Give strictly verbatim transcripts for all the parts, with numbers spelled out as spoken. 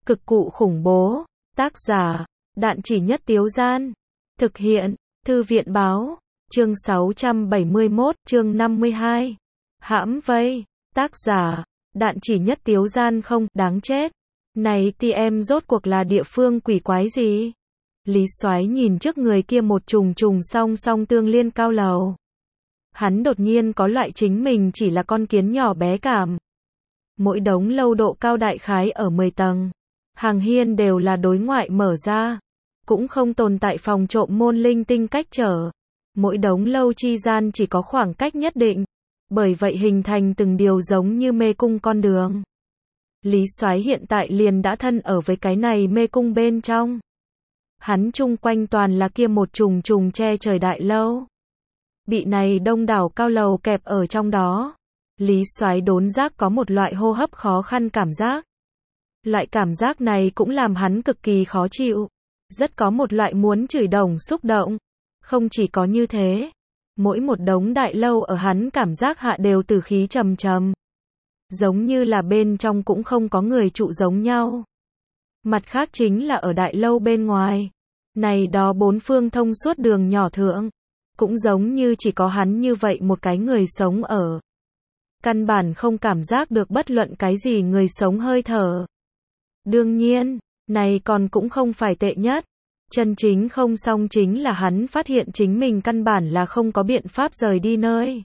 Cực cụ khủng bố. Tác giả, Đạn Chỉ Nhất Tiếu Gian. Thực hiện, Thư viện Báo. Chương sáu trăm bảy mươi mốt, chương năm mươi hai. Hãm vây. Tác giả, Đạn Chỉ Nhất Tiếu Gian. Không, đáng chết. Này ti em rốt cuộc là địa phương quỷ quái gì? Lý Soái nhìn trước người kia một trùng trùng song song tương liên cao lầu. Hắn đột nhiên có loại chính mình chỉ là con kiến nhỏ bé cảm. Mỗi đống lâu độ cao đại khái ở mười tầng. Hàng hiên đều là đối ngoại mở ra. Cũng không tồn tại phòng trộm môn linh tinh cách trở. Mỗi đống lâu chi gian chỉ có khoảng cách nhất định. Bởi vậy hình thành từng điều giống như mê cung con đường. Lý Soái hiện tại liền đã thân ở với cái này mê cung bên trong. Hắn chung quanh toàn là kia một trùng trùng che trời đại lâu. Bị này đông đảo cao lầu kẹp ở trong đó. Lý Soái đốn giác có một loại hô hấp khó khăn cảm giác. Loại cảm giác này cũng làm hắn cực kỳ khó chịu. Rất có một loại muốn chửi đồng xúc động. Không chỉ có như thế. Mỗi một đống đại lâu ở hắn cảm giác hạ đều tử khí trầm trầm. Giống như là bên trong cũng không có người trụ giống nhau. Mặt khác chính là ở đại lâu bên ngoài. Này đó bốn phương thông suốt đường nhỏ thượng. Cũng giống như chỉ có hắn như vậy một cái người sống ở. Căn bản không cảm giác được bất luận cái gì người sống hơi thở. Đương nhiên, này còn cũng không phải tệ nhất. Chân chính không xong chính là hắn phát hiện chính mình căn bản là không có biện pháp rời đi nơi.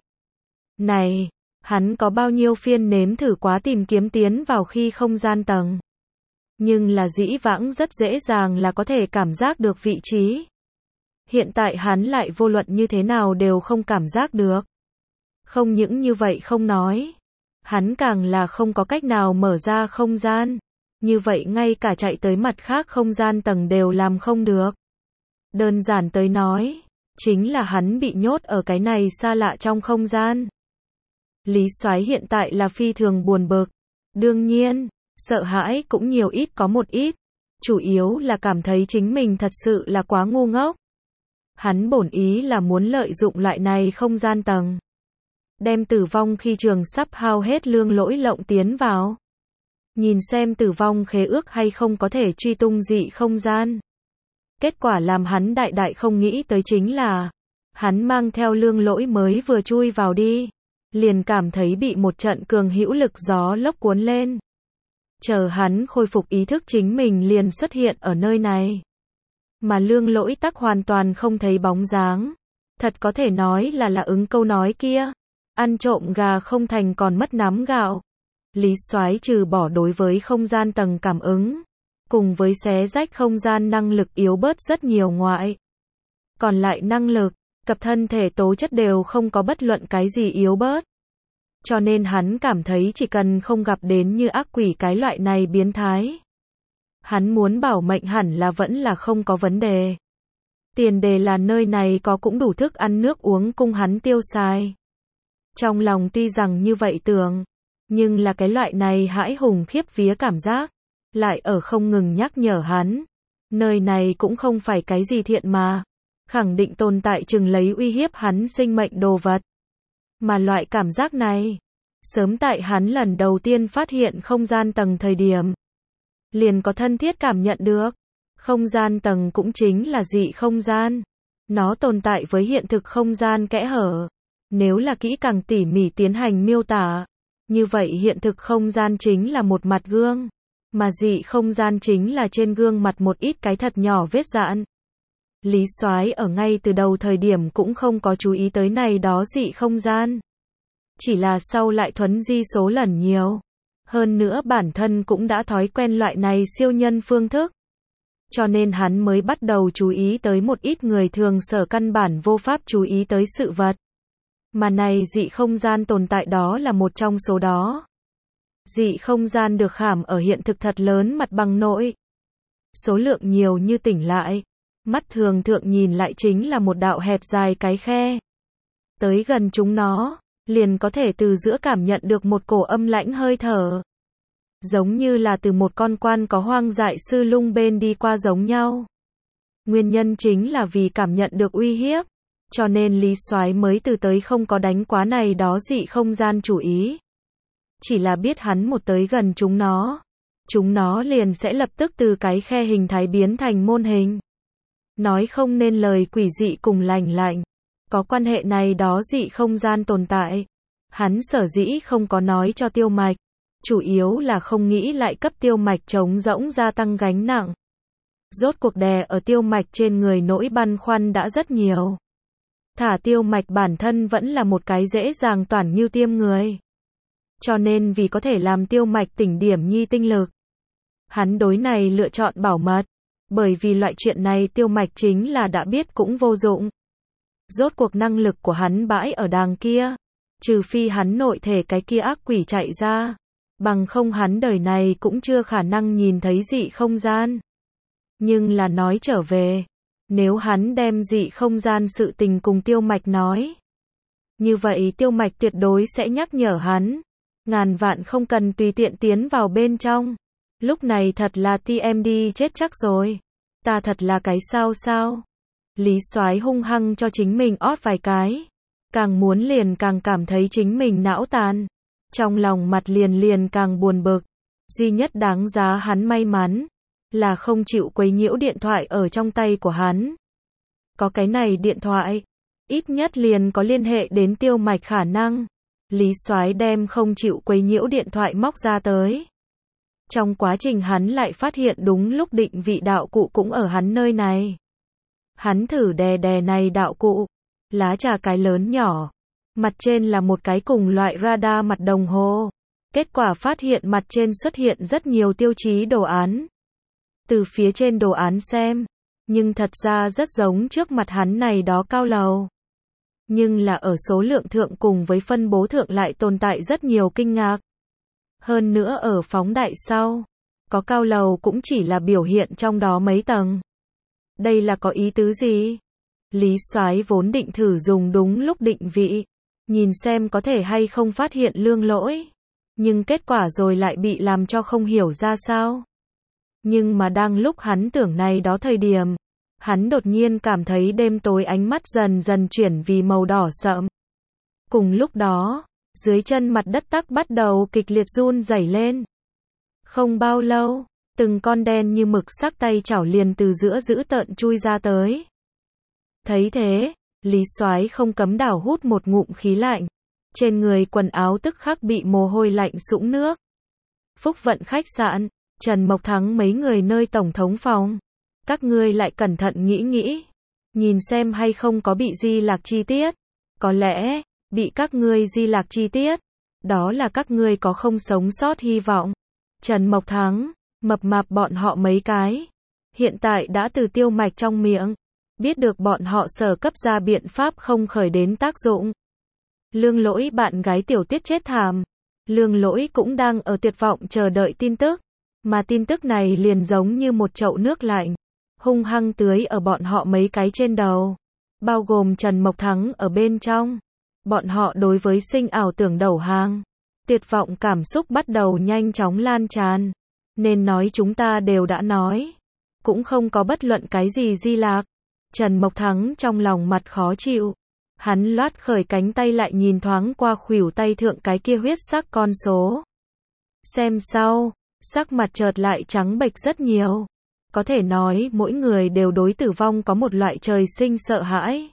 Này, hắn có bao nhiêu phiên nếm thử quá tìm kiếm tiến vào khi không gian tầng. Nhưng là dĩ vãng rất dễ dàng là có thể cảm giác được vị trí. Hiện tại hắn lại vô luận như thế nào đều không cảm giác được. Không những như vậy không nói. Hắn càng là không có cách nào mở ra không gian. Như vậy ngay cả chạy tới mặt khác không gian tầng đều làm không được. Đơn giản tới nói, chính là hắn bị nhốt ở cái này xa lạ trong không gian. Lý Soái hiện tại là phi thường buồn bực. Đương nhiên, sợ hãi cũng nhiều ít có một ít. Chủ yếu là cảm thấy chính mình thật sự là quá ngu ngốc. Hắn bổn ý là muốn lợi dụng loại này không gian tầng. Đem tử vong khi trường sắp hao hết lương lỗi lộng tiến vào. Nhìn xem tử vong khế ước hay không có thể truy tung dị không gian. Kết quả làm hắn đại đại không nghĩ tới chính là, hắn mang theo lương lỗi mới vừa chui vào đi. Liền cảm thấy bị một trận cường hữu lực gió lốc cuốn lên. Chờ hắn khôi phục ý thức chính mình liền xuất hiện ở nơi này. Mà lương lỗi tắc hoàn toàn không thấy bóng dáng. Thật có thể nói là là ứng câu nói kia. Ăn trộm gà không thành còn mất nắm gạo. Lý Soái trừ bỏ đối với không gian tầng cảm ứng. Cùng với xé rách không gian năng lực yếu bớt rất nhiều ngoại. Còn lại năng lực, cập thân thể tố chất đều không có bất luận cái gì yếu bớt. Cho nên hắn cảm thấy chỉ cần không gặp đến như ác quỷ cái loại này biến thái. Hắn muốn bảo mệnh hẳn là vẫn là không có vấn đề. Tiền đề là nơi này có cũng đủ thức ăn nước uống cung hắn tiêu xài. Trong lòng tuy rằng như vậy tưởng, nhưng là cái loại này hãi hùng khiếp vía cảm giác, lại ở không ngừng nhắc nhở hắn. Nơi này cũng không phải cái gì thiện mà, khẳng định tồn tại chừng lấy uy hiếp hắn sinh mệnh đồ vật. Mà loại cảm giác này, sớm tại hắn lần đầu tiên phát hiện không gian tầng thời điểm, liền có thân thiết cảm nhận được. Không gian tầng cũng chính là dị không gian. Nó tồn tại với hiện thực không gian kẽ hở. Nếu là kỹ càng tỉ mỉ tiến hành miêu tả, như vậy hiện thực không gian chính là một mặt gương, mà dị không gian chính là trên gương mặt một ít cái thật nhỏ vết dạn. Lý Soái ở ngay từ đầu thời điểm cũng không có chú ý tới này đó dị không gian. Chỉ là sau lại thuấn di số lần nhiều. Hơn nữa bản thân cũng đã thói quen loại này siêu nhân phương thức. Cho nên hắn mới bắt đầu chú ý tới một ít người thường sở căn bản vô pháp chú ý tới sự vật. Mà này dị không gian tồn tại đó là một trong số đó. Dị không gian được khảm ở hiện thực thật lớn mặt bằng nội. Số lượng nhiều như tỉnh lại. Mắt thường thượng nhìn lại chính là một đạo hẹp dài cái khe. Tới gần chúng nó, liền có thể từ giữa cảm nhận được một cổ âm lãnh hơi thở. Giống như là từ một con quan có hoang dại sư lung bên đi qua giống nhau. Nguyên nhân chính là vì cảm nhận được uy hiếp. Cho nên Lý Soái mới từ tới không có đánh quá này đó dị không gian chủ ý. Chỉ là biết hắn một tới gần chúng nó. chúng nó liền sẽ lập tức từ cái khe hình thái biến thành môn hình. Nói không nên lời quỷ dị cùng lành lạnh. Có quan hệ này đó dị không gian tồn tại. Hắn sở dĩ không có nói cho Tiêu Mạch, chủ yếu là không nghĩ lại cấp Tiêu Mạch trống rỗng gia tăng gánh nặng. Rốt cuộc đè ở Tiêu Mạch trên người nỗi băn khoăn đã rất nhiều. Thả Tiêu Mạch bản thân vẫn là một cái dễ dàng toản như tiêm người. Cho nên vì có thể làm Tiêu Mạch tỉnh điểm nhi tinh lực, hắn đối này lựa chọn bảo mật. Bởi vì loại chuyện này Tiêu Mạch chính là đã biết cũng vô dụng. Rốt cuộc năng lực của hắn bãi ở đàng kia. Trừ phi hắn nội thể cái kia ác quỷ chạy ra. Bằng không hắn đời này cũng chưa khả năng nhìn thấy dị không gian. Nhưng là nói trở về, nếu hắn đem dị không gian sự tình cùng Tiêu Mạch nói, như vậy Tiêu Mạch tuyệt đối sẽ nhắc nhở hắn. Ngàn vạn không cần tùy tiện tiến vào bên trong. Lúc này thật là tê em đê chết chắc rồi. Ta thật là cái sao sao. Lý Soái hung hăng cho chính mình ót vài cái. Càng muốn liền càng cảm thấy chính mình não tàn. Trong lòng mặt liền liền càng buồn bực. Duy nhất đáng giá hắn may mắn là không chịu quấy nhiễu điện thoại ở trong tay của hắn. Có cái này điện thoại, ít nhất liền có liên hệ đến Tiêu Mạch khả năng. Lý Soái đem không chịu quấy nhiễu điện thoại móc ra tới. Trong quá trình hắn lại phát hiện đúng lúc định vị đạo cụ cũng ở hắn nơi này. Hắn thử đè đè này đạo cụ, lá trà cái lớn nhỏ, mặt trên là một cái cùng loại radar mặt đồng hồ. Kết quả phát hiện mặt trên xuất hiện rất nhiều tiêu chí đồ án. Từ phía trên đồ án xem, nhưng thật ra rất giống trước mặt hắn này đó cao lầu. Nhưng là ở số lượng thượng cùng với phân bố thượng lại tồn tại rất nhiều kinh ngạc. Hơn nữa ở phóng đại sau, có cao lầu cũng chỉ là biểu hiện trong đó mấy tầng. Đây là có ý tứ gì? Lý Soái vốn định thử dùng đúng lúc định vị, nhìn xem có thể hay không phát hiện lương lỗi. Nhưng kết quả rồi lại bị làm cho không hiểu ra sao. Nhưng mà đang lúc hắn tưởng này đó thời điểm, hắn đột nhiên cảm thấy đêm tối ánh mắt dần dần chuyển vì màu đỏ sậm. Cùng lúc đó, dưới chân mặt đất tắc bắt đầu kịch liệt run rẩy lên. Không bao lâu, từng con đen như mực sắc tay chảo liền từ giữa dữ tợn chui ra tới. Thấy thế, Lý Soái không cấm đảo hút một ngụm khí lạnh. Trên người quần áo tức khắc bị mồ hôi lạnh sũng nước. Phúc Vận khách sạn, Trần Mộc Thắng mấy người nơi tổng thống phòng. Các ngươi lại cẩn thận nghĩ nghĩ. Nhìn xem hay không có bị di lạc chi tiết. Có lẽ, bị các ngươi di lạc chi tiết. Đó là các ngươi có không sống sót hy vọng. Trần Mộc Thắng, mập mạp bọn họ mấy cái. Hiện tại đã từ Tiêu Mạch trong miệng. Biết được bọn họ sở cấp ra biện pháp không khởi đến tác dụng. Lương Lỗi bạn gái Tiểu Tuyết chết thảm. Lương Lỗi cũng đang ở tuyệt vọng chờ đợi tin tức. Mà tin tức này liền giống như một chậu nước lạnh. Hung hăng tưới ở bọn họ mấy cái trên đầu. Bao gồm Trần Mộc Thắng ở bên trong. Bọn họ đối với sinh ảo tưởng đầu hàng. Tuyệt vọng cảm xúc bắt đầu nhanh chóng lan tràn. Nên nói chúng ta đều đã nói. Cũng không có bất luận cái gì di lạc. Trần Mộc Thắng trong lòng mặt khó chịu. Hắn loát khởi cánh tay lại nhìn thoáng qua khuỷu tay thượng cái kia huyết sắc con số. Xem sau, sắc mặt chợt lại trắng bệch rất nhiều. Có thể nói mỗi người đều đối tử vong có một loại trời sinh sợ hãi.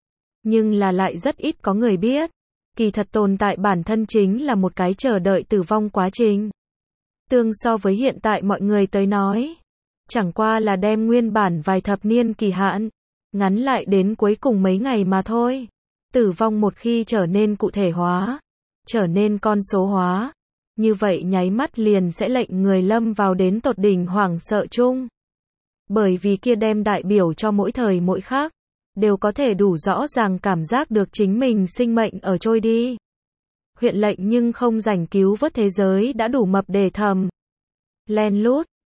Nhưng là lại rất ít có người biết. Kỳ thật tồn tại bản thân chính là một cái chờ đợi tử vong quá trình. Tương so với hiện tại mọi người tới nói. Chẳng qua là đem nguyên bản vài thập niên kỳ hạn. Ngắn lại đến cuối cùng mấy ngày mà thôi. Tử vong một khi trở nên cụ thể hóa, trở nên con số hóa, như vậy nháy mắt liền sẽ lệnh người lâm vào đến tột đỉnh hoảng sợ chung. Bởi vì kia đem đại biểu cho mỗi thời mỗi khác, đều có thể đủ rõ ràng cảm giác được chính mình sinh mệnh ở trôi đi. Huyện lệnh nhưng không rảnh cứu vớt thế giới đã đủ mập để thầm. Len lút,